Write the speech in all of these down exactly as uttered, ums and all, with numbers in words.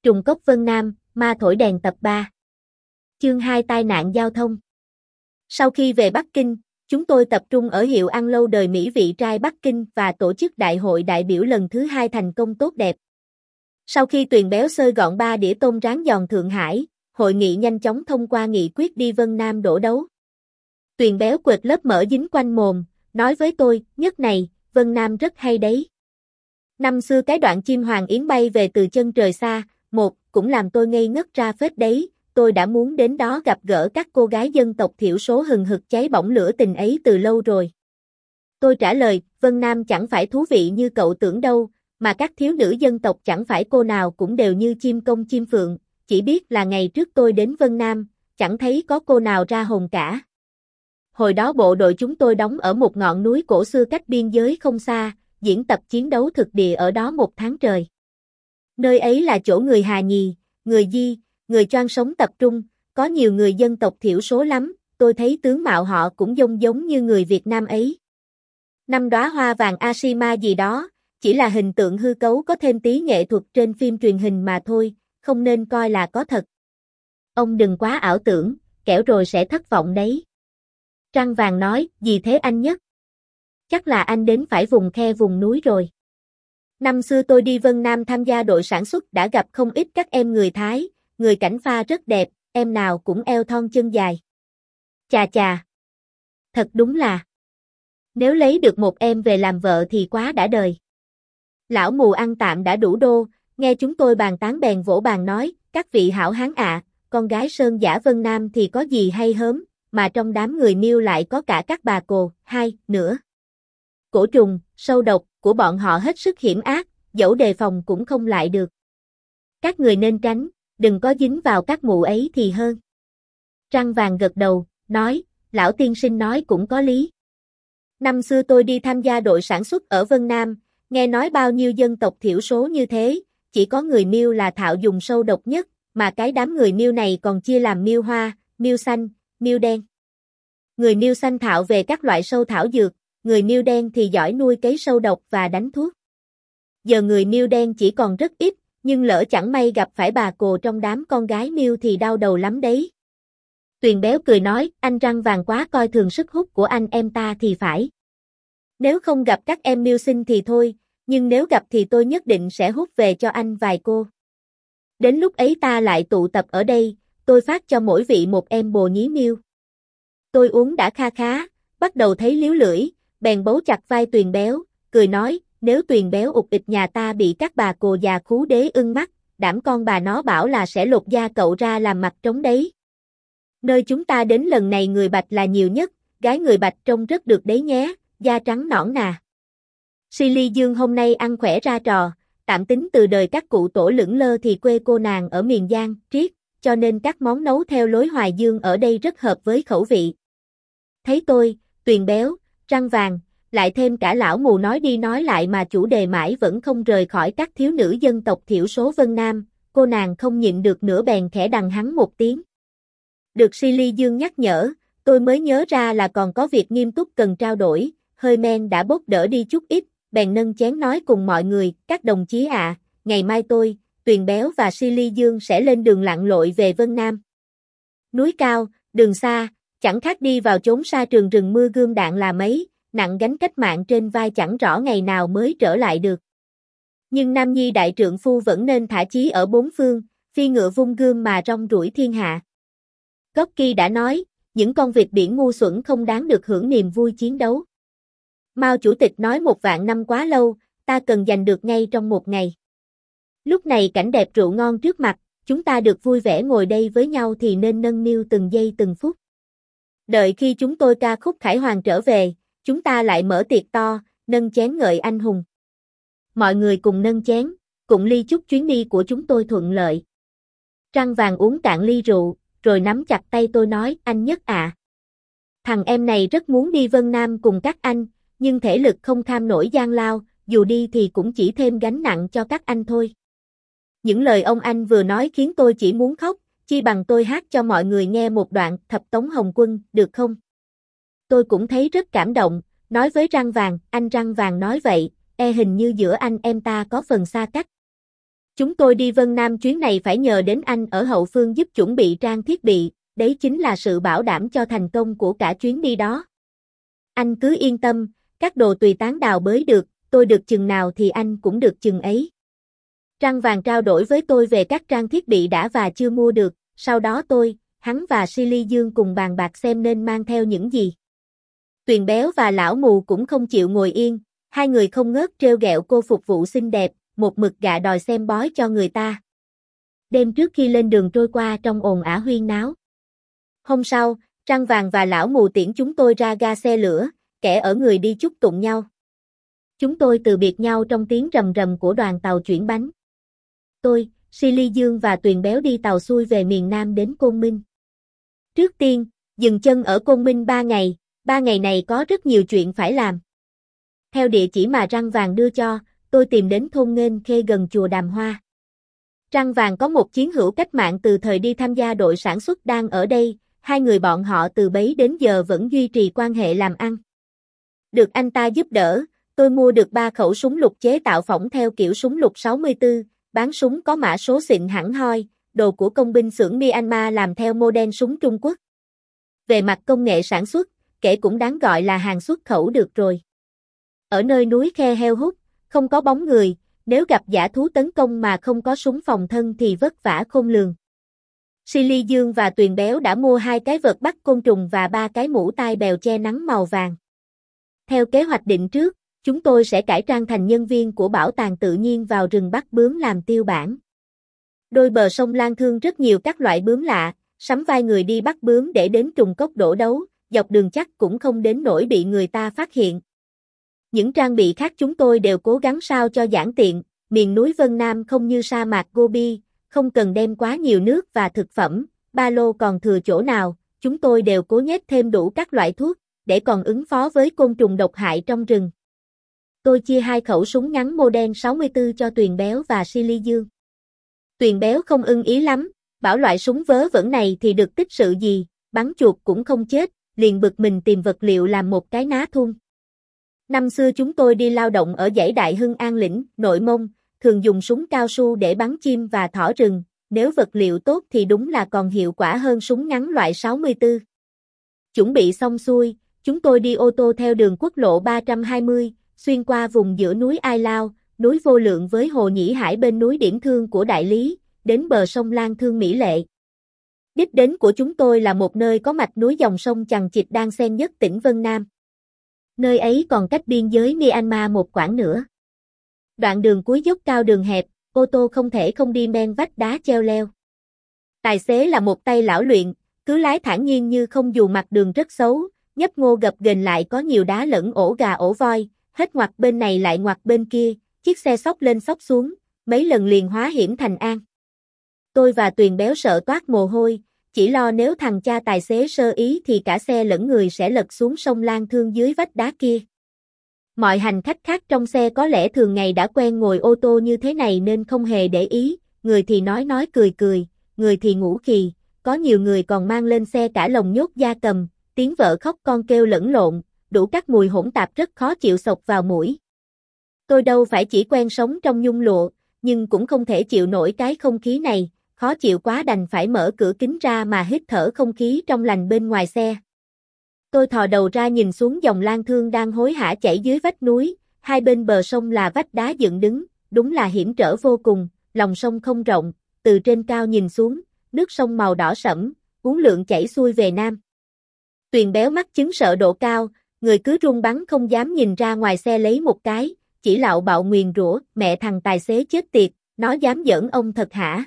Trùng cốc Vân Nam, ma thổi đèn tập ba. Chương hai tai nạn giao thông. Sau khi về Bắc Kinh, chúng tôi tập trung ở hiệu ăn lâu đời mỹ vị trai Bắc Kinh và tổ chức đại hội đại biểu lần thứ hai thành công tốt đẹp. Sau khi Tuyền Béo xơi gọn ba đĩa tôm rán giòn Thượng Hải, hội nghị nhanh chóng thông qua nghị quyết đi Vân Nam đổ đấu. Tuyền Béo quệt lớp mỡ dính quanh mồm, nói với tôi, nhất này, Vân Nam rất hay đấy. Năm xưa cái đoạn chim hoàng yến bay về từ chân trời xa, một, cũng làm tôi ngây ngất ra phết đấy, tôi đã muốn đến đó gặp gỡ các cô gái dân tộc thiểu số hừng hực cháy bỏng lửa tình ấy từ lâu rồi. Tôi trả lời, Vân Nam chẳng phải thú vị như cậu tưởng đâu, mà các thiếu nữ dân tộc chẳng phải cô nào cũng đều như chim công chim phượng, chỉ biết là ngày trước tôi đến Vân Nam, chẳng thấy có cô nào ra hồn cả. Hồi đó bộ đội chúng tôi đóng ở một ngọn núi cổ xưa cách biên giới không xa, diễn tập chiến đấu thực địa ở đó một tháng trời. Nơi ấy là chỗ người Hà Nhì, người Di, người Choang sống tập trung, có nhiều người dân tộc thiểu số lắm, tôi thấy tướng mạo họ cũng giống giống như người Việt Nam ấy. Năm đóa hoa vàng Ashima gì đó, chỉ là hình tượng hư cấu có thêm tí nghệ thuật trên phim truyền hình mà thôi, không nên coi là có thật. Ông đừng quá ảo tưởng, kẻo rồi sẽ thất vọng đấy. Trăng vàng nói, gì thế anh Nhất? Chắc là anh đến phải vùng khe vùng núi rồi. Năm xưa tôi đi Vân Nam tham gia đội sản xuất đã gặp không ít các em người Thái, người cảnh pha rất đẹp, em nào cũng eo thon chân dài. Chà chà. Thật đúng là. Nếu lấy được một em về làm vợ thì quá đã đời. Lão mù ăn tạm đã đủ đô, nghe chúng tôi bàn tán bèn vỗ bàn nói, các vị hảo hán ạ, con gái sơn giả Vân Nam thì có gì hay hớm, mà trong đám người miêu lại có cả các bà cồ, hai, nữa. Cổ trùng, sâu độc của bọn họ hết sức hiểm ác, dẫu đề phòng cũng không lại được. Các người nên tránh, đừng có dính vào các mụ ấy thì hơn. Trăng vàng gật đầu, nói, lão tiên sinh nói cũng có lý. Năm xưa tôi đi tham gia đội sản xuất ở Vân Nam, nghe nói bao nhiêu dân tộc thiểu số như thế, chỉ có người miêu là thạo dùng sâu độc nhất, mà cái đám người miêu này còn chia làm miêu hoa, miêu xanh, miêu đen. Người miêu xanh thạo về các loại sâu thảo dược, người miêu đen thì giỏi nuôi cấy sâu độc và đánh thuốc. Giờ người miêu đen chỉ còn rất ít, nhưng lỡ chẳng may gặp phải bà cồ trong đám con gái miêu thì đau đầu lắm đấy. Tuyền Béo cười nói, anh Răng Vàng quá coi thường sức hút của anh em ta thì phải. Nếu không gặp các em miêu xinh thì thôi, nhưng nếu gặp thì tôi nhất định sẽ hút về cho anh vài cô. Đến lúc ấy ta lại tụ tập ở đây, tôi phát cho mỗi vị một em bồ nhí miêu. Tôi uống đã kha khá, bắt đầu thấy líu lưỡi, bèn bấu chặt vai Tuyền Béo, cười nói, nếu Tuyền Béo ụt ịch nhà ta bị các bà cồ già khú đế ưng mắt, đảm con bà nó bảo là sẽ lột da cậu ra làm mặt trống đấy. Nơi chúng ta đến lần này người Bạch là nhiều nhất, gái người Bạch trông rất được đấy nhé, da trắng nõn nà. Silly Dương hôm nay ăn khỏe ra trò, tạm tính từ đời các cụ tổ lững lơ thì quê cô nàng ở miền Giang, Triết, cho nên các món nấu theo lối Hoài Dương ở đây rất hợp với khẩu vị. Thấy tôi, Tuyền Béo, Răng Vàng, lại thêm cả lão mù nói đi nói lại mà chủ đề mãi vẫn không rời khỏi các thiếu nữ dân tộc thiểu số Vân Nam, cô nàng không nhịn được nữa bèn khẽ đằng hắn một tiếng. Được Silly Dương nhắc nhở, tôi mới nhớ ra là còn có việc nghiêm túc cần trao đổi, hơi men đã bốc đỡ đi chút ít, bèn nâng chén nói cùng mọi người, các đồng chí ạ, à, ngày mai tôi, Tuyền Béo và Silly Dương sẽ lên đường lặn lội về Vân Nam. Núi cao, đường xa, chẳng khác đi vào chốn sa trường rừng mưa gươm đạn là mấy, nặng gánh cách mạng trên vai chẳng rõ ngày nào mới trở lại được. Nhưng Nam Nhi đại trượng phu vẫn nên thả chí ở bốn phương, phi ngựa vung gươm mà rong ruổi thiên hạ. Gorky đã nói, những con vịt biển ngu xuẩn không đáng được hưởng niềm vui chiến đấu. Mao Chủ tịch nói một vạn năm quá lâu, ta cần giành được ngay trong một ngày. Lúc này cảnh đẹp rượu ngon trước mặt, chúng ta được vui vẻ ngồi đây với nhau thì nên nâng niu từng giây từng phút. Đợi khi chúng tôi ca khúc Khải Hoàn trở về, chúng ta lại mở tiệc to, nâng chén ngợi anh hùng. Mọi người cùng nâng chén, cùng ly chúc chuyến đi của chúng tôi thuận lợi. Trăng Vàng uống cạn ly rượu, rồi nắm chặt tay tôi nói, anh Nhất ạ. À. Thằng em này rất muốn đi Vân Nam cùng các anh, nhưng thể lực không kham nổi gian lao, dù đi thì cũng chỉ thêm gánh nặng cho các anh thôi. Những lời ông anh vừa nói khiến tôi chỉ muốn khóc, chi bằng tôi hát cho mọi người nghe một đoạn Thập Tống Hồng Quân, được không? Tôi cũng thấy rất cảm động, nói với Răng Vàng, anh Răng Vàng nói vậy, e hình như giữa anh em ta có phần xa cách. Chúng tôi đi Vân Nam chuyến này phải nhờ đến anh ở hậu phương giúp chuẩn bị trang thiết bị, đấy chính là sự bảo đảm cho thành công của cả chuyến đi đó. Anh cứ yên tâm, các đồ tùy tán đào bới được, tôi được chừng nào thì anh cũng được chừng ấy. Trăng vàng trao đổi với tôi về các trang thiết bị đã và chưa mua được, sau đó tôi, hắn và Silly Dương cùng bàn bạc xem nên mang theo những gì. Tuyền Béo và lão mù cũng không chịu ngồi yên, hai người không ngớt trêu ghẹo cô phục vụ xinh đẹp, một mực gạ đòi xem bói cho người ta. Đêm trước khi lên đường trôi qua trong ồn ào huyên náo. Hôm sau, Trăng Vàng và lão mù tiễn chúng tôi ra ga xe lửa, kẻ ở người đi chúc tụng nhau. Chúng tôi từ biệt nhau trong tiếng rầm rầm của đoàn tàu chuyển bánh. Tôi, Silly Dương và Tuyền Béo đi tàu xuôi về miền Nam đến Côn Minh. Trước tiên, dừng chân ở Côn Minh ba ngày, ba ngày này có rất nhiều chuyện phải làm. Theo địa chỉ mà Trăng Vàng đưa cho, tôi tìm đến thôn Nghênh Khê gần chùa Đàm Hoa. Trăng Vàng có một chiến hữu cách mạng từ thời đi tham gia đội sản xuất đang ở đây, hai người bọn họ từ bấy đến giờ vẫn duy trì quan hệ làm ăn. Được anh ta giúp đỡ, tôi mua được ba khẩu súng lục chế tạo phỏng theo kiểu súng lục sáu mươi tư, bán súng có mã số xịn hẳn hoi, đồ của công binh xưởng Myanmar làm theo model súng Trung Quốc. Về mặt công nghệ sản xuất, kể cũng đáng gọi là hàng xuất khẩu được rồi. Ở nơi núi Khe Heo Hút, không có bóng người, nếu gặp dã thú tấn công mà không có súng phòng thân thì vất vả khôn lường. Silly Dương và Tuyền Béo đã mua hai cái vợt bắt côn trùng và ba cái mũ tai bèo che nắng màu vàng. Theo kế hoạch định trước, chúng tôi sẽ cải trang thành nhân viên của bảo tàng tự nhiên vào rừng bắt bướm làm tiêu bản. Đôi bờ sông Lan Thương rất nhiều các loại bướm lạ, sắm vai người đi bắt bướm để đến trùng cốc đổ đấu, dọc đường chắc cũng không đến nỗi bị người ta phát hiện. Những trang bị khác chúng tôi đều cố gắng sao cho giản tiện, miền núi Vân Nam không như sa mạc Gobi, không cần đem quá nhiều nước và thực phẩm, ba lô còn thừa chỗ nào, chúng tôi đều cố nhét thêm đủ các loại thuốc, để còn ứng phó với côn trùng độc hại trong rừng. Tôi chia hai khẩu súng ngắn model sáu mươi tư cho Tuyền Béo và Silly Dương. Tuyền Béo không ưng ý lắm, bảo loại súng vớ vẩn này thì được tích sự gì, bắn chuột cũng không chết, liền bực mình tìm vật liệu làm một cái ná thun. Năm xưa chúng tôi đi lao động ở dãy Đại Hưng An Lĩnh, Nội Mông, thường dùng súng cao su để bắn chim và thỏ rừng, nếu vật liệu tốt thì đúng là còn hiệu quả hơn súng ngắn loại sáu mươi tư. Chuẩn bị xong xuôi, chúng tôi đi ô tô theo đường quốc lộ ba trăm hai mươi, xuyên qua vùng giữa núi Ai Lao, núi Vô Lượng với hồ Nhĩ Hải bên núi Điển Thương của Đại Lý, đến bờ sông Lan Thương mỹ lệ. Đích đến của chúng tôi là một nơi có mạch núi dòng sông chằng chịt đan xen nhất tỉnh Vân Nam. Nơi ấy còn cách biên giới Myanmar một quãng nữa. Đoạn đường cuối dốc cao đường hẹp, ô tô không thể không đi men vách đá treo leo. Tài xế là một tay lão luyện, cứ lái thản nhiên như không dù mặt đường rất xấu, nhấp ngô gập ghềnh lại có nhiều đá lẫn ổ gà ổ voi, hết ngoặt bên này lại ngoặt bên kia, chiếc xe xóc lên xóc xuống, mấy lần liền hóa hiểm thành an. Tôi và Tuyền Béo sợ toát mồ hôi, chỉ lo nếu thằng cha tài xế sơ ý thì cả xe lẫn người sẽ lật xuống sông Lan Thương dưới vách đá kia. Mọi hành khách khác trong xe có lẽ thường ngày đã quen ngồi ô tô như thế này nên không hề để ý, người thì nói nói cười cười, người thì ngủ khì, có nhiều người còn mang lên xe cả lồng nhốt gia cầm, tiếng vợ khóc con kêu lẫn lộn, đủ các mùi hỗn tạp rất khó chịu xộc vào mũi. Tôi đâu phải chỉ quen sống trong nhung lụa, nhưng cũng không thể chịu nổi cái không khí này, khó chịu quá đành phải mở cửa kính ra mà hít thở không khí trong lành bên ngoài xe. Tôi thò đầu ra nhìn xuống dòng Lan Thương đang hối hả chảy dưới vách núi, hai bên bờ sông là vách đá dựng đứng, đúng là hiểm trở vô cùng, lòng sông không rộng, từ trên cao nhìn xuống, nước sông màu đỏ sẫm, uốn lượn chảy xuôi về nam. Tuyền Béo mắt chứng sợ độ cao, người cứ run bắn không dám nhìn ra ngoài xe lấy một cái, chỉ lạo bạo nguyền rủa, mẹ thằng tài xế chết tiệt, nó dám giỡn ông thật hả?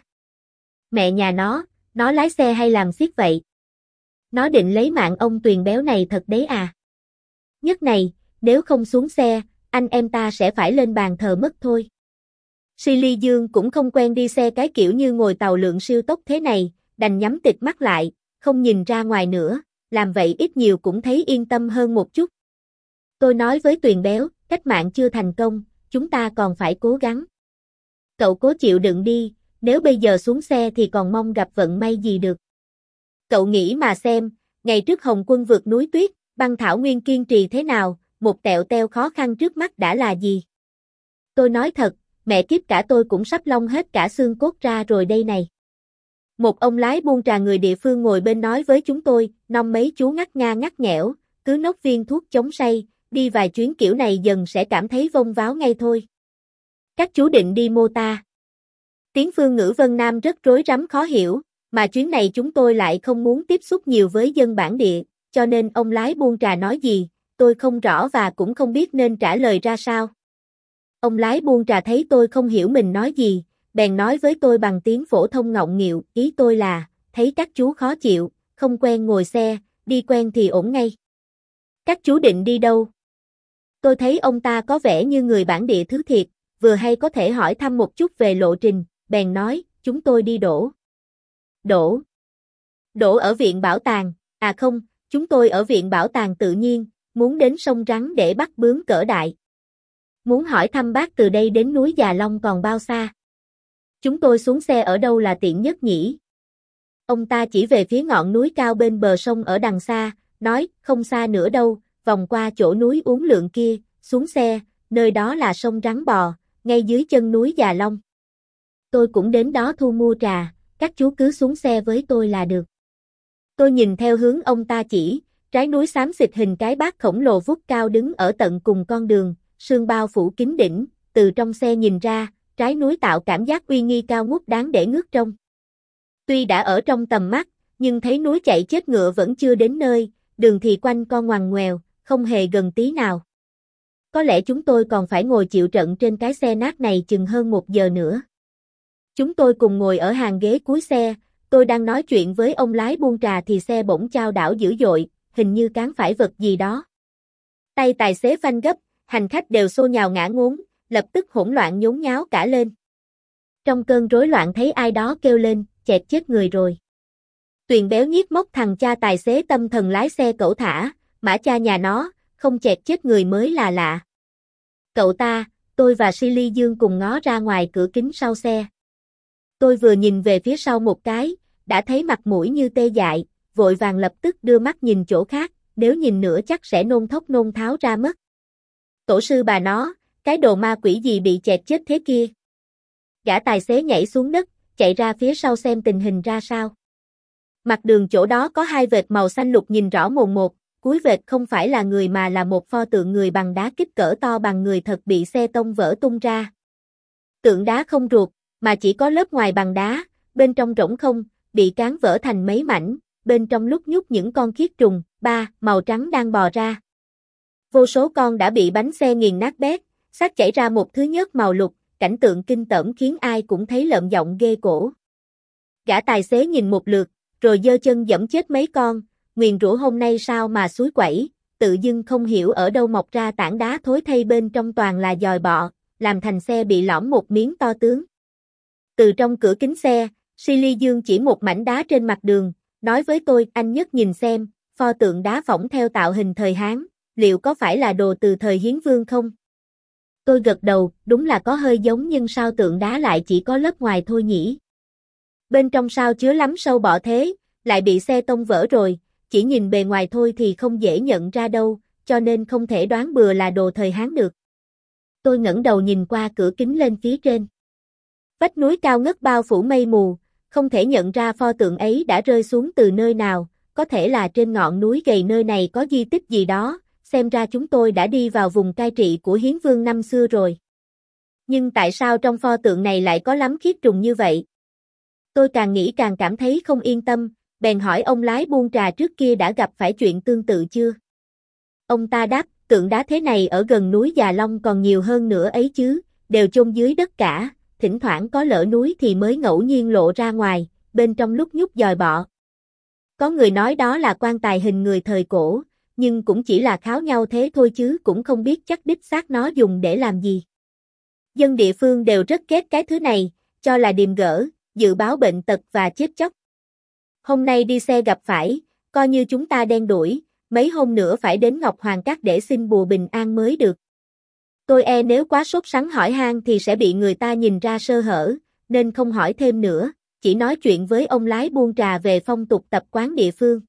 Mẹ nhà nó, nó lái xe hay làm xiết vậy? Nó định lấy mạng ông Tuyền Béo này thật đấy à? Nhất này, nếu không xuống xe, anh em ta sẽ phải lên bàn thờ mất thôi. Silly Dương cũng không quen đi xe cái kiểu như ngồi tàu lượn siêu tốc thế này, đành nhắm tịt mắt lại, không nhìn ra ngoài nữa, làm vậy ít nhiều cũng thấy yên tâm hơn một chút. Tôi nói với Tuyền Béo, cách mạng chưa thành công, chúng ta còn phải cố gắng. Cậu cố chịu đựng đi, nếu bây giờ xuống xe thì còn mong gặp vận may gì được. Cậu nghĩ mà xem, ngày trước Hồng Quân vượt núi tuyết, băng thảo nguyên kiên trì thế nào, một tẹo teo khó khăn trước mắt đã là gì. Tôi nói thật, Mẹ kiếp cả tôi cũng sắp long hết cả xương cốt ra rồi đây này. Một ông lái buôn trà người địa phương ngồi bên nói với chúng tôi, năm mấy chú ngắt nga ngắt nghẽo, cứ nốc viên thuốc chống say, đi vài chuyến kiểu này dần sẽ cảm thấy vông váo ngay thôi. Các chú định đi mô ta. Tiếng phương ngữ Vân Nam rất rối rắm khó hiểu, mà chuyến này chúng tôi lại không muốn tiếp xúc nhiều với dân bản địa, cho nên ông lái buôn trà nói gì, tôi không rõ và cũng không biết nên trả lời ra sao. Ông lái buôn trà thấy tôi không hiểu mình nói gì, bèn nói với tôi bằng tiếng phổ thông ngọng nghịu, ý tôi là, thấy các chú khó chịu, không quen ngồi xe, đi quen thì ổn ngay. Các chú định đi đâu? Tôi thấy ông ta có vẻ như người bản địa thứ thiệt, vừa hay có thể hỏi thăm một chút về lộ trình, bèn nói, chúng tôi đi đổ. Đổ? Đổ ở viện bảo tàng, à không, chúng tôi ở viện bảo tàng tự nhiên, muốn đến sông Rắn để bắt bướm cỡ đại. Muốn hỏi thăm bác từ đây đến núi Già Long còn bao xa? Chúng tôi xuống xe ở đâu là tiện nhất nhỉ? Ông ta chỉ về phía ngọn núi cao bên bờ sông ở đằng xa, nói, không xa nữa đâu, vòng qua chỗ núi uốn lượn kia, xuống xe, nơi đó là sông Rắn bò, ngay dưới chân núi Già Long. Tôi cũng đến đó thu mua trà, các chú cứ xuống xe với tôi là được. Tôi nhìn theo hướng ông ta chỉ, trái núi xám xịt hình cái bát khổng lồ vút cao đứng ở tận cùng con đường, sương bao phủ kín đỉnh, từ trong xe nhìn ra, trái núi tạo cảm giác uy nghi cao ngút đáng để ngước trông. Tuy đã ở trong tầm mắt, nhưng thấy núi chạy chết ngựa vẫn chưa đến nơi, đường thì quanh co ngoằn ngoèo, không hề gần tí nào. Có lẽ chúng tôi còn phải ngồi chịu trận trên cái xe nát này chừng hơn một giờ nữa. Chúng tôi cùng ngồi ở hàng ghế cuối xe, tôi đang nói chuyện với ông lái buôn trà thì xe bỗng chao đảo dữ dội, hình như cán phải vật gì đó. Tay tài xế phanh gấp, hành khách đều xô nhào ngã ngốn, lập tức hỗn loạn nhốn nháo cả lên. Trong cơn rối loạn thấy ai đó kêu lên, chẹt chết người rồi. Tuyền béo nhiếc móc thằng cha tài xế tâm thần lái xe cẩu thả, mã cha nhà nó, không chẹt chết người mới là lạ. Cậu ta, tôi và Silly Dương cùng ngó ra ngoài cửa kính sau xe. Tôi vừa nhìn về phía sau một cái, đã thấy mặt mũi như tê dại, vội vàng lập tức đưa mắt nhìn chỗ khác, nếu nhìn nữa chắc sẽ nôn thốc nôn tháo ra mất. Tổ sư bà nó, cái đồ ma quỷ gì bị chẹt chết thế kia? Gã tài xế nhảy xuống đất, chạy ra phía sau xem tình hình ra sao. Mặt đường chỗ đó có hai vệt màu xanh lục nhìn rõ mồn một, cuối vệt không phải là người mà là một pho tượng người bằng đá kích cỡ to bằng người thật bị xe tông vỡ tung ra. Tượng đá không ruột, mà chỉ có lớp ngoài bằng đá, bên trong rỗng không, bị cán vỡ thành mấy mảnh, bên trong lúc nhúc những con khiết trùng, ba, màu trắng đang bò ra. Vô số con đã bị bánh xe nghiền nát bét, xác chảy ra một thứ nhớt màu lục, cảnh tượng kinh tởm khiến ai cũng thấy lợm giọng ghê cổ. Gã tài xế nhìn một lượt, rồi giơ chân giẫm chết mấy con, nguyền rủa hôm nay sao mà suối quẩy, tự dưng không hiểu ở đâu mọc ra tảng đá thối thây bên trong toàn là dòi bọ, làm thành xe bị lõm một miếng to tướng. Từ trong cửa kính xe, Silly Dương chỉ một mảnh đá trên mặt đường, nói với tôi, anh nhất nhìn xem, pho tượng đá phỏng theo tạo hình thời Hán, liệu có phải là đồ từ thời Hiến Vương không? Tôi gật đầu, đúng là có hơi giống nhưng sao tượng đá lại chỉ có lớp ngoài thôi nhỉ? Bên trong sao chứa lắm sâu bọ thế, lại bị xe tông vỡ rồi, chỉ nhìn bề ngoài thôi thì không dễ nhận ra đâu, cho nên không thể đoán bừa là đồ thời Hán được. Tôi ngẩng đầu nhìn qua cửa kính lên phía trên. Vách núi cao ngất bao phủ mây mù, không thể nhận ra pho tượng ấy đã rơi xuống từ nơi nào, có thể là trên ngọn núi gầy nơi này có di tích gì đó, xem ra chúng tôi đã đi vào vùng cai trị của Hiến Vương năm xưa rồi. Nhưng tại sao trong pho tượng này lại có lắm khiết trùng như vậy? Tôi càng nghĩ càng cảm thấy không yên tâm, bèn hỏi ông lái buôn trà trước kia đã gặp phải chuyện tương tự chưa? Ông ta đáp, tượng đá thế này ở gần núi Già Long còn nhiều hơn nữa ấy chứ, đều chôn dưới đất cả, thỉnh thoảng có lở núi thì mới ngẫu nhiên lộ ra ngoài, bên trong lúc nhúc dòi bọ. Có người nói đó là quan tài hình người thời cổ, nhưng cũng chỉ là kháo nhau thế thôi chứ cũng không biết chắc đích xác nó dùng để làm gì. Dân địa phương đều rất ghét cái thứ này, cho là điềm gỡ, dự báo bệnh tật và chết chóc. Hôm nay đi xe gặp phải, coi như chúng ta đen đuổi, mấy hôm nữa phải đến Ngọc Hoàng Các để xin bùa bình an mới được. Tôi e nếu quá sốt sắng hỏi han thì sẽ bị người ta nhìn ra sơ hở, nên không hỏi thêm nữa, chỉ nói chuyện với ông lái buôn trà về phong tục tập quán địa phương.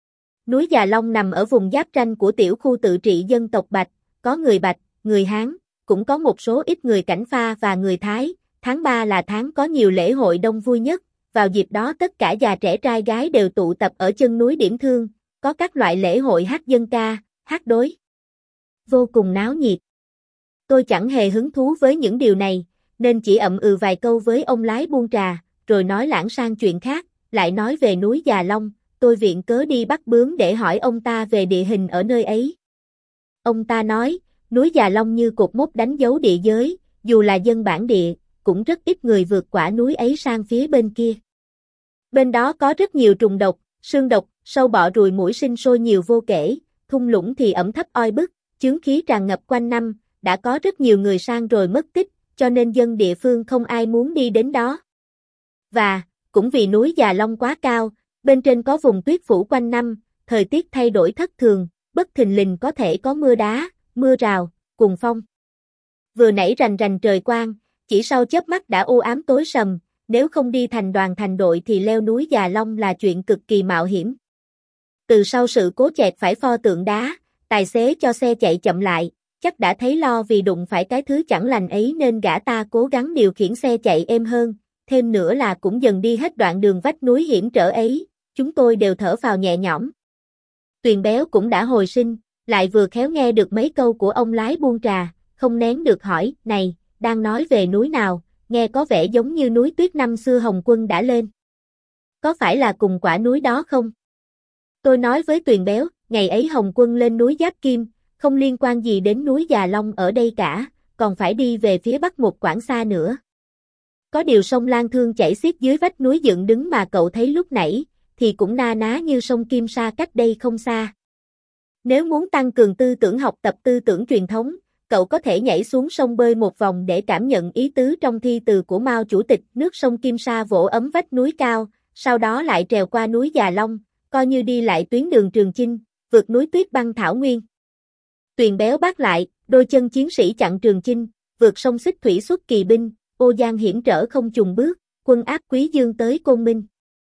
Núi Già Long nằm ở vùng giáp ranh của tiểu khu tự trị dân tộc Bạch, có người Bạch, người Hán, cũng có một số ít người Cảnh Pha và người Thái. Tháng ba là tháng có nhiều lễ hội đông vui nhất, vào dịp đó tất cả già trẻ trai gái đều tụ tập ở chân núi Điểm Thương, có các loại lễ hội hát dân ca, hát đối. Vô cùng náo nhiệt. Tôi chẳng hề hứng thú với những điều này, nên chỉ ậm ừ vài câu với ông lái buôn trà, rồi nói lãng sang chuyện khác, lại nói về núi Già Long, tôi viện cớ đi bắt bướm để hỏi ông ta về địa hình ở nơi ấy. Ông ta nói, núi Già Long như cột mốc đánh dấu địa giới, dù là dân bản địa, cũng rất ít người vượt qua núi ấy sang phía bên kia. Bên đó có rất nhiều trùng độc, sương độc, sâu bọ ruồi muỗi sinh sôi nhiều vô kể, thung lũng thì ẩm thấp oi bức, chướng khí tràn ngập quanh năm, đã có rất nhiều người sang rồi mất tích, cho nên dân địa phương không ai muốn đi đến đó. Và, cũng vì núi Già Long quá cao, bên trên có vùng tuyết phủ quanh năm, thời tiết thay đổi thất thường, bất thình lình có thể có mưa đá, mưa rào, cuồng phong. Vừa nãy rành rành trời quang, chỉ sau chớp mắt đã u ám tối sầm, nếu không đi thành đoàn thành đội thì leo núi Già Long là chuyện cực kỳ mạo hiểm. Từ sau sự cố chẹt phải pho tượng đá, tài xế cho xe chạy chậm lại, chắc đã thấy lo vì đụng phải cái thứ chẳng lành ấy nên gã ta cố gắng điều khiển xe chạy êm hơn, thêm nữa là cũng dần đi hết đoạn đường vách núi hiểm trở ấy, chúng tôi đều thở phào nhẹ nhõm. Tuyền Béo cũng đã hồi sinh, lại vừa khéo nghe được mấy câu của ông lái buôn trà, không nén được hỏi, này, đang nói về núi nào, nghe có vẻ giống như núi tuyết năm xưa Hồng Quân đã lên. Có phải là cùng quả núi đó không? Tôi nói với Tuyền Béo, ngày ấy Hồng Quân lên núi Giáp Kim, không liên quan gì đến núi Già Long ở đây cả, còn phải đi về phía bắc một quãng xa nữa. Có điều sông Lan Thương chảy xiết dưới vách núi dựng đứng mà cậu thấy lúc nãy, thì cũng na ná như sông Kim Sa cách đây không xa. Nếu muốn tăng cường tư tưởng học tập tư tưởng truyền thống, cậu có thể nhảy xuống sông bơi một vòng để cảm nhận ý tứ trong thi từ của Mao Chủ tịch, nước sông Kim Sa vỗ ấm vách núi cao, sau đó lại trèo qua núi Già Long, coi như đi lại tuyến đường Trường Chinh, vượt núi tuyết băng thảo nguyên. Tuyền Béo bác lại, đôi chân chiến sĩ chặn Trường Chinh, vượt sông Xích Thủy xuất kỳ binh, ô giang hiểm trở không chùng bước, quân áp Quý Dương tới Côn Minh.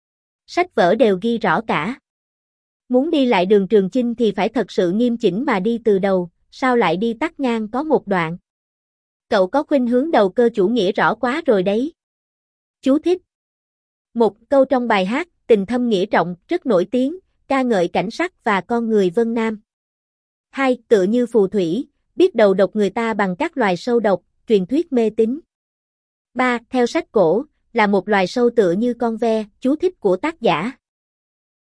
Sách vở đều ghi rõ cả. Muốn đi lại đường Trường Chinh thì phải thật sự nghiêm chỉnh mà đi từ đầu, sao lại đi tắt ngang có một đoạn. Cậu có khuynh hướng đầu cơ chủ nghĩa rõ quá rồi đấy. Chú thích. Một câu trong bài hát, tình thâm nghĩa trọng, rất nổi tiếng, ca ngợi cảnh sắc và con người Vân Nam. Hai, tựa như phù thủy, biết đầu độc người ta bằng các loài sâu độc, truyền thuyết mê tín. Ba, theo sách cổ, là một loài sâu tựa như con ve, chú thích của tác giả.